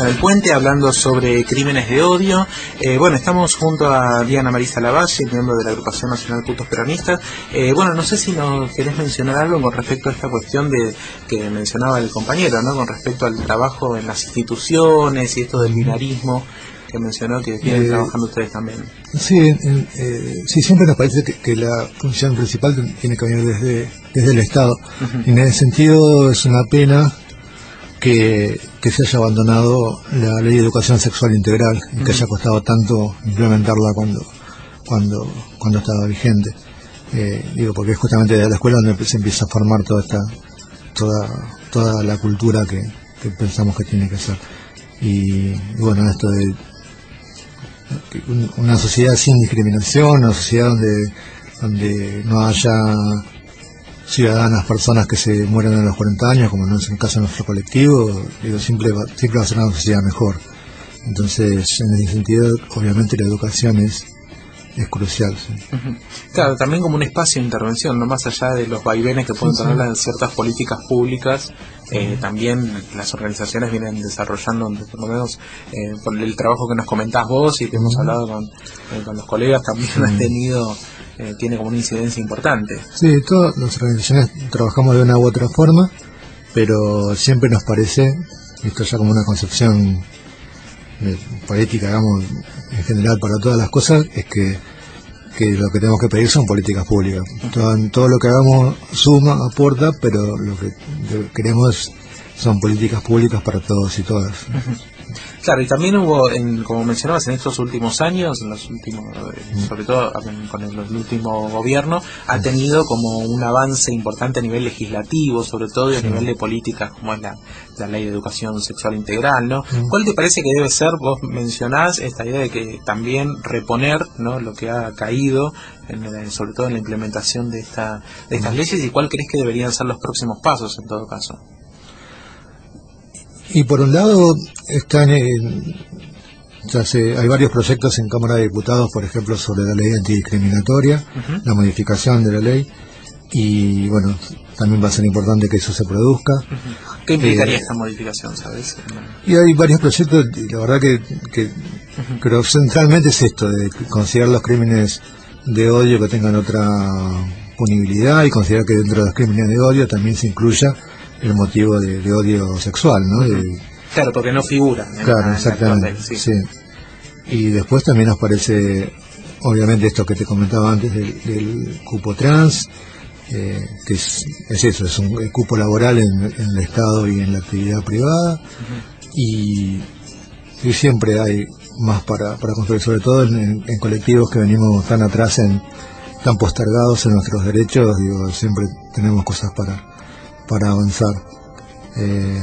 en El Puente hablando sobre crímenes de odio. Eh, bueno, estamos junto a Diana Marisa Lavalle, miembro de la Agrupación Nacional Putos Peronistas. Eh, bueno, no sé si nos querés mencionar algo con respecto a esta cuestión de que mencionaba el compañero, ¿no? Con respecto al trabajo en las instituciones y esto del binarismo que mencionó que vienen eh, trabajando ustedes también. Sí, eh, eh, sí, siempre nos parece que, que la función principal tiene que venir desde, desde el Estado. Uh-huh. Y en ese sentido es una pena que, que se haya abandonado la Ley de Educación Sexual Integral y uh-huh. que haya costado tanto implementarla cuando cuando cuando estaba vigente. Eh, digo, porque es justamente desde la escuela donde se empieza a formar toda esta toda toda la cultura que, que pensamos que tiene que ser. Y, y bueno, esto de una sociedad sin discriminación, una sociedad donde donde no haya ciudadanas, personas que se mueren a los cuarenta años, como no es el caso de nuestro colectivo, digo, siempre va, siempre va a ser una sociedad mejor. Entonces, en ese sentido, obviamente la educación es es crucial. ¿Sí? Uh-huh. Claro, también como un espacio de intervención, no más allá de los vaivenes que pueden sí, tener sí. ciertas políticas públicas, eh, también las organizaciones vienen desarrollando, por lo menos eh, por el trabajo que nos comentás vos y que hemos hablado con, eh, con los colegas, también uh-huh. has tenido, eh, tiene como una incidencia importante. Sí, todas las organizaciones trabajamos de una u otra forma, pero siempre nos parece, esto ya como una concepción eh, política, digamos, en general para todas las cosas, es que, que lo que tenemos que pedir son políticas públicas. Todo, todo lo que hagamos suma, aporta, pero lo que queremos son políticas públicas para todos y todas. Uh-huh. Claro, y también hubo, en, como mencionabas, en estos últimos años, en los últimos, eh, sobre todo con el, el último gobierno, ha tenido como un avance importante a nivel legislativo, sobre todo y a sí. nivel de políticas, como es la, la Ley de Educación Sexual Integral, ¿no? Uh-huh. ¿Cuál te parece que debe ser? Vos mencionás esta idea de que también reponer, ¿no?, lo que ha caído, en el, sobre todo en la implementación de, esta, de estas uh-huh. leyes, y cuál crees que deberían ser los próximos pasos en todo caso. Y por un lado están en, ya se, hay varios proyectos en Cámara de Diputados, por ejemplo, sobre la ley antidiscriminatoria, uh-huh. la modificación de la ley, y bueno, también va a ser importante que eso se produzca. Uh-huh. ¿Qué implicaría eh, esta modificación, sabes? Y hay varios proyectos, y la verdad que, que uh-huh. pero centralmente es esto, de considerar los crímenes de odio que tengan otra punibilidad y considerar que dentro de los crímenes de odio también se incluya el motivo de, de odio sexual, ¿no? De, claro, porque no figura. Claro, la, exactamente. En la sí. sí. Y después también nos parece, obviamente, esto que te comentaba antes del, del cupo trans, eh, que es, es eso, es un el cupo laboral en, en el Estado y en la actividad privada, uh-huh. y, y siempre hay más para, para construir, sobre todo en, en, en colectivos que venimos tan atrás, en tan postergados en nuestros derechos, digo, siempre tenemos cosas para para avanzar eh,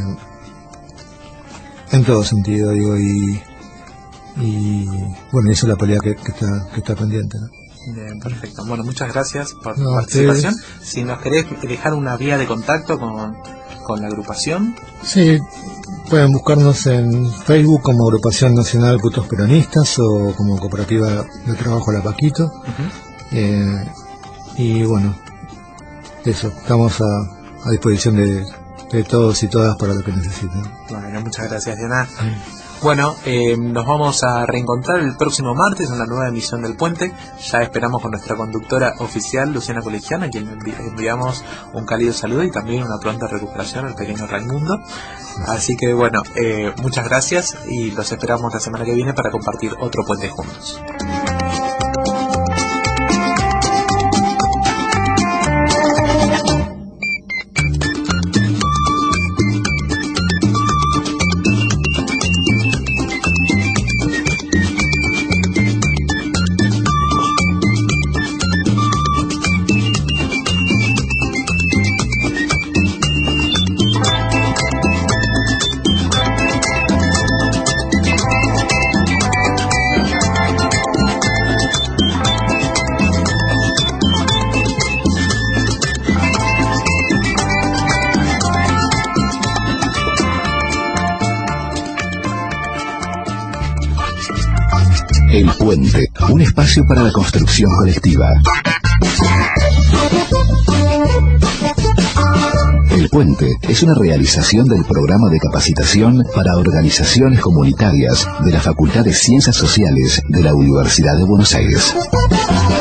en todo sentido, digo, y y bueno, esa es la pelea que, que está que está pendiente, ¿no? Bien, perfecto. Bueno, muchas gracias por tu no, participación. Ustedes... Si nos querés dejar una vía de contacto con, con la agrupación. Sí, pueden buscarnos en Facebook como Agrupación Nacional Putos Peronistas o como Cooperativa de Trabajo La Paquito. Uh-huh. eh, y bueno, eso, estamos a a disposición de, de todos y todas para lo que necesiten. Bueno, muchas gracias, Diana. Sí. Bueno, eh, nos vamos a reencontrar el próximo martes en la nueva emisión del Puente. Ya esperamos con nuestra conductora oficial, Luciana Colegiana, a quien envi- enviamos un cálido saludo y también una pronta recuperación al pequeño Raimundo. Así que bueno, eh, muchas gracias y los esperamos la semana que viene para compartir otro Puente juntos. El Puente, un espacio para la construcción colectiva. El Puente es una realización del programa de capacitación para organizaciones comunitarias de la Facultad de Ciencias Sociales de la Universidad de Buenos Aires.